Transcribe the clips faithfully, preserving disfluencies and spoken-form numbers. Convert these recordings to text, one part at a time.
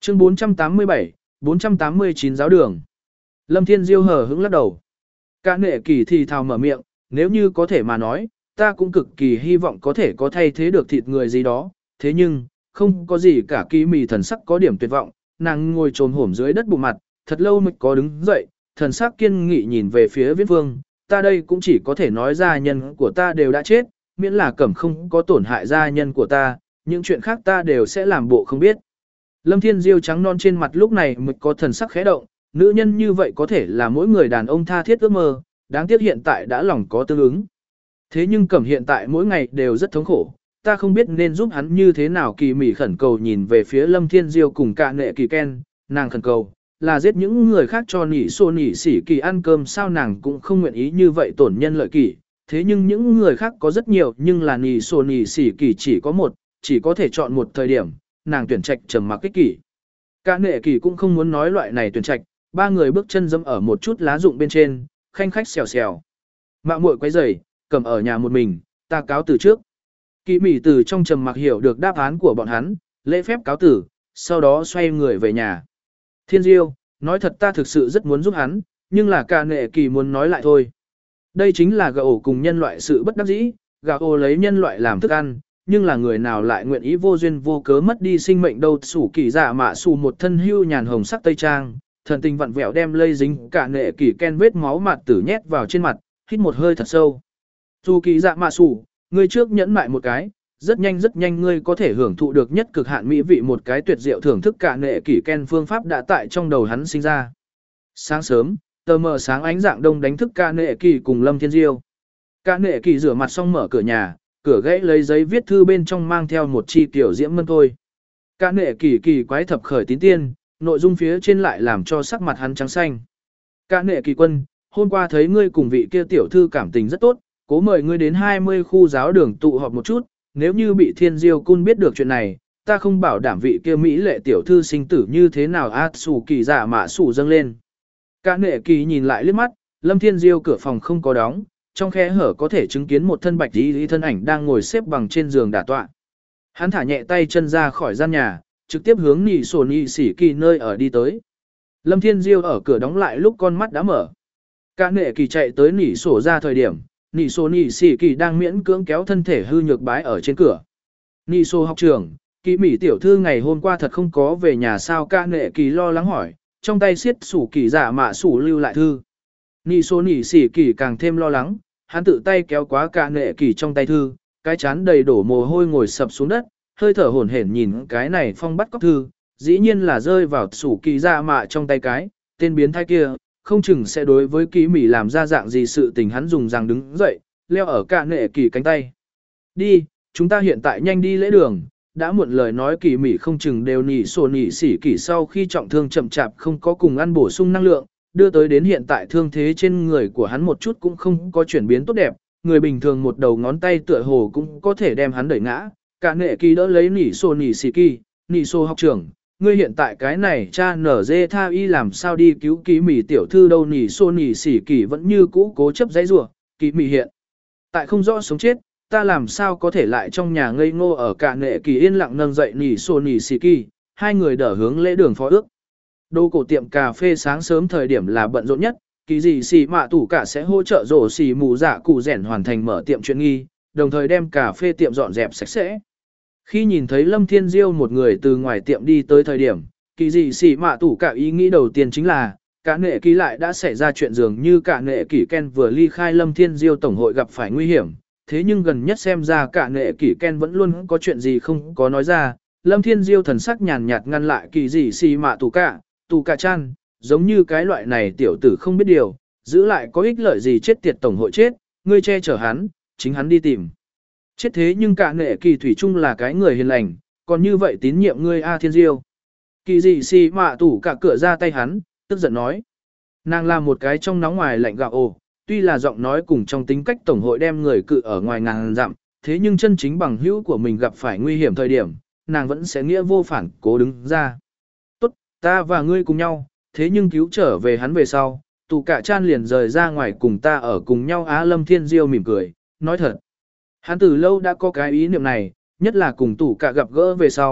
Chương bốn trăm tám mươi bảy, bốn trăm tám mươi chín giáo đường. Lâm Thiên Diêu hờ hững lắc đầu. Cả nệ kỳ thì thào mở miệng, nếu như có thể mà nói, ta cũng cực kỳ hy vọng có thể có thay thế được thịt người gì đó, thế nhưng, không có gì cả. Kỳ mì thần sắc có điểm tuyệt vọng, nàng ngồi trồm hổm dưới đất bụng mặt, thật lâu mới có đứng dậy, thần sắc kiên nghị nhìn về phía Viễn Vương, ta đây cũng chỉ có thể nói gia nhân của ta đều đã chết, miễn là Cẩm không có tổn hại gia nhân của ta, những chuyện khác ta đều sẽ làm bộ không biết. Lâm Thiên Diêu trắng non trên mặt lúc này mới có thần sắc khẽ động, nữ nhân như vậy có thể là mỗi người đàn ông tha thiết ước mơ, đáng tiếc hiện tại đã lòng có tương ứng. Thế nhưng Cẩm hiện tại mỗi ngày đều rất thống khổ, ta không biết nên giúp hắn như thế nào. Kỳ mỉ khẩn cầu nhìn về phía Lâm Thiên Diêu cùng cả nệ kỳ Ken, nàng khẩn cầu, là giết những người khác cho nỉ xô nỉ xỉ kỳ ăn cơm sao, nàng cũng không nguyện ý như vậy tổn nhân lợi kỳ. Thế nhưng những người khác có rất nhiều, nhưng là nỉ xô nỉ xỉ kỳ chỉ có một, chỉ có thể chọn một thời điểm, nàng tuyển trạch trầm mặc kích kỷ. Cả nệ kỳ cũng không muốn nói loại này tuyển trạch, ba người bước chân dẫm ở một chút lá rụng bên trên, khanh khách xèo xèo. Mạo muội quấy rầy, Cầm ở nhà một mình, ta cáo từ trước. Kỳ mỉ từ trong trầm mặc hiểu được đáp án của bọn hắn, lễ phép cáo tử, sau đó xoay người về nhà. Thiên Diêu, nói thật ta thực sự rất muốn giúp hắn, nhưng là cả nệ kỳ muốn nói lại thôi. Đây chính là gà ổ cùng nhân loại sự bất đắc dĩ, gà ổ lấy nhân loại làm thức ăn, nhưng là người nào lại nguyện ý vô duyên vô cớ mất đi sinh mệnh đâu. Sủ kỳ dạ mạ sủ một thân hưu nhàn hồng sắc tây trang, thần tình vặn vẹo đem lây dính cả nệ kỳ Ken vết máu mặt tử nhét vào trên mặt, hít một hơi thật sâu. Sủ kỳ dạ mạ sủ, ngươi trước nhẫn mại một cái, rất nhanh rất nhanh ngươi có thể hưởng thụ được nhất cực hạn mỹ vị. Một cái tuyệt diệu thưởng thức cả nệ kỳ Ken phương pháp đã tại trong đầu hắn sinh ra. Sáng sớm, tờ mờ sáng ánh dạng đông đánh thức cả nệ kỳ cùng Lâm Thiên Diêu. Cả nệ kỳ rửa mặt xong mở cửa nhà, cửa gãy lấy giấy viết thư bên trong mang theo một chi tiểu diễm mân thôi. Cả nệ kỳ kỳ quái thập khởi tín tiên, nội dung phía trên lại làm cho sắc mặt hắn trắng xanh. Cả nệ kỳ quân, hôm qua thấy ngươi cùng vị kia tiểu thư cảm tình rất tốt, cố mời ngươi đến hai mươi khu giáo đường tụ họp một chút, nếu như bị Thiên Diêu Cun biết được chuyện này, ta không bảo đảm vị kia mỹ lệ tiểu thư sinh tử như thế nào. Át sủ kỳ dạ mạ sủ dâng lên. Cả nệ kỳ nhìn lại liếc mắt, Lâm Thiên Diêu cửa phòng không có đóng, trong khe hở có thể chứng kiến một thân bạch y lý thân ảnh đang ngồi xếp bằng trên giường đả tọa. Hắn thả nhẹ tay chân ra khỏi gian nhà, trực tiếp hướng nỉ sổ nỉ xỉ kỳ nơi ở đi tới. Lâm Thiên Diêu ở cửa đóng lại lúc con mắt đã mở. Cả nệ kỳ chạy tới nỉ sổ ra thời điểm, nỉ sổ nỉ xỉ kỳ đang miễn cưỡng kéo thân thể hư nhược bái ở trên cửa. Nỉ sổ học trưởng, kỳ mỹ tiểu thư ngày hôm qua thật không có về nhà sao? Cả nệ kỳ lo lắng hỏi, trong tay siết sủ kỳ giả mạ sủ lưu lại thư. Nỉ sổ nỉ xỉ kỳ càng thêm lo lắng, hắn tự tay kéo quá cả nệ kỳ trong tay thư, cái chán đầy đổ mồ hôi ngồi sập xuống đất, hơi thở hổn hển nhìn cái này phong bắt cóc thư, dĩ nhiên là rơi vào sủ kỳ dạ mạ trong tay cái, tên biến thái kia, không chừng sẽ đối với kỳ mỹ làm ra dạng gì sự tình. Hắn dùng rằng đứng dậy, leo ở cả nệ kỳ cánh tay. Đi, chúng ta hiện tại nhanh đi lễ đường, đã muộn. Lời nói kỳ mỹ không chừng đều nỉ sổ nỉ xỉ kỳ sau khi trọng thương chậm chạp không có cùng ăn bổ sung năng lượng, đưa tới đến hiện tại thương thế trên người của hắn một chút cũng không có chuyển biến tốt đẹp, người bình thường một đầu ngón tay tựa hồ cũng có thể đem hắn đẩy ngã. Cả nệ kỳ đỡ lấy nỉ sổ nỉ xỉ kỳ, nỉ sổ học trưởng, ngươi hiện tại cái này cha nở dê tha y làm sao đi cứu kỳ mỹ tiểu thư đâu? Nỉ sổ nỉ xỉ kỳ vẫn như cũ cố chấp dãy rủa, kỳ mỹ hiện tại không rõ sống chết, ta làm sao có thể lại trong nhà ngây ngô ở. Cả nệ kỳ yên lặng nâng dậy nỉ sổ nỉ xỉ kỳ, hai người đỡ hướng lễ đường phó ước. Đồ cổ tiệm cà phê sáng sớm thời điểm là bận rộn nhất, kỳ gì xì mạ tủ cả sẽ hỗ trợ rổ xì mù dạ cụ rẻn hoàn thành mở tiệm chuyện nghi, đồng thời đem cà phê tiệm dọn dẹp sạch sẽ. Khi nhìn thấy Lâm Thiên Diêu một người từ ngoài tiệm đi tới thời điểm, kỳ gì xì mạ tủ cả ý nghĩ đầu tiên chính là, cả nệ kỳ lại đã xảy ra chuyện dường như cả nệ kỳ Ken vừa ly khai Lâm Thiên Diêu tổng hội gặp phải nguy hiểm, thế nhưng gần nhất xem ra cả nệ kỳ Ken vẫn luôn có chuyện gì không có nói ra. Lâm Thiên Diêu thần sắc nhàn nhạt ngăn lại kỳ gì xì mạ tủ cả, tủ cả chan, giống như cái loại này tiểu tử không biết điều, giữ lại có ích lợi gì, chết tiệt tổng hội chết, ngươi che chở hắn, chính hắn đi tìm chết. Thế nhưng cả nệ kỳ thủy chung là cái người hiền lành, còn như vậy tín nhiệm ngươi A Thiên Diêu. Kỳ gì xì mạ tủ cả cửa ra tay hắn, tức giận nói. Nàng là một cái trong nóng ngoài lạnh gạo ồ, tuy là giọng nói cùng trong tính cách tổng hội đem người cự ở ngoài ngàn dặm, thế nhưng chân chính bằng hữu của mình gặp phải nguy hiểm thời điểm, nàng vẫn sẽ nghĩa vô phản cố đứng ra. Tốt, ta và ngươi cùng nhau, thế nhưng cứu trở về hắn về sau, tù cả chan liền rời ra ngoài cùng ta ở cùng nhau. Á Lâm Thiên Diêu mỉm cười, nói thật. Hắn từ lâu đã có cái ý niệm này, nhất là cùng tù cả gặp gỡ về sau,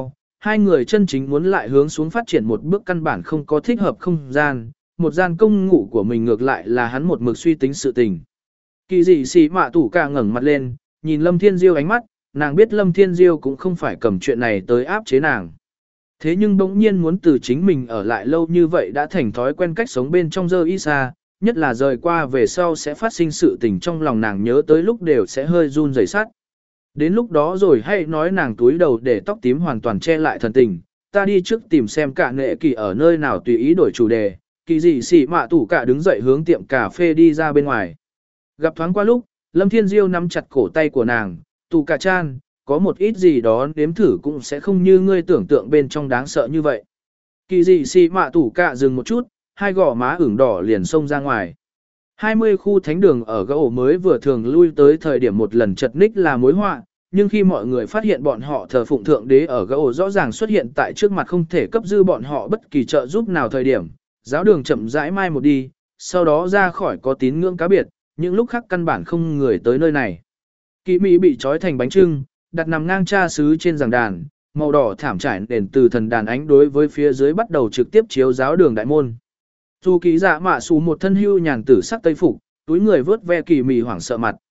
Hai người chân chính muốn lại hướng xuống phát triển một bước căn bản không có thích hợp không gian, một gian công ngủ của mình ngược lại là hắn một mực suy tính sự tình. Kỳ dị xì mạ tủ cả ngẩng mặt lên, nhìn Lâm Thiên Diêu ánh mắt, nàng biết Lâm Thiên Diêu cũng không phải cầm chuyện này tới áp chế nàng. Thế nhưng bỗng nhiên muốn từ chính mình ở lại lâu như vậy đã thành thói quen cách sống bên trong dơ y xa, nhất là rời qua về sau sẽ phát sinh sự tình trong lòng nàng nhớ tới lúc đều sẽ hơi run rẩy sát. Đến lúc đó rồi hãy nói nàng túi đầu để tóc tím hoàn toàn che lại thần tình, ta đi trước tìm xem cả nghệ kỳ ở nơi nào tùy ý đổi chủ đề, kỳ dị xỉ mạ tủ cả đứng dậy hướng tiệm cà phê đi ra bên ngoài. Gặp thoáng qua lúc, Lâm Thiên Diêu nắm chặt cổ tay của nàng, tủ cả chan, có một ít gì đó nếm thử cũng sẽ không như ngươi tưởng tượng bên trong đáng sợ như vậy. Kỳ dị xỉ mạ tủ cả dừng một chút, hai gò má ửng đỏ liền xông ra ngoài. hai mươi khu thánh đường ở gỗ mới vừa thường lui tới thời điểm một lần chật ních là mối họa, nhưng khi mọi người phát hiện bọn họ thờ phụng thượng đế ở gỗ rõ ràng xuất hiện tại trước mặt không thể cấp dư bọn họ bất kỳ trợ giúp nào thời điểm, giáo đường chậm rãi mai một đi, sau đó ra khỏi có tín ngưỡng cá biệt, những lúc khác căn bản không người tới nơi này. Kỳ mỹ bị trói thành bánh trưng, đặt nằm ngang cha sứ trên giảng đàn, màu đỏ thảm trải nền từ thần đàn ánh đối với phía dưới bắt đầu trực tiếp chiếu giáo đường đại môn. Dù kỳ dạ mạ xù một thân hưu nhàn tử sắc tây phục, túi người vớt ve kỳ mị hoảng sợ mặt.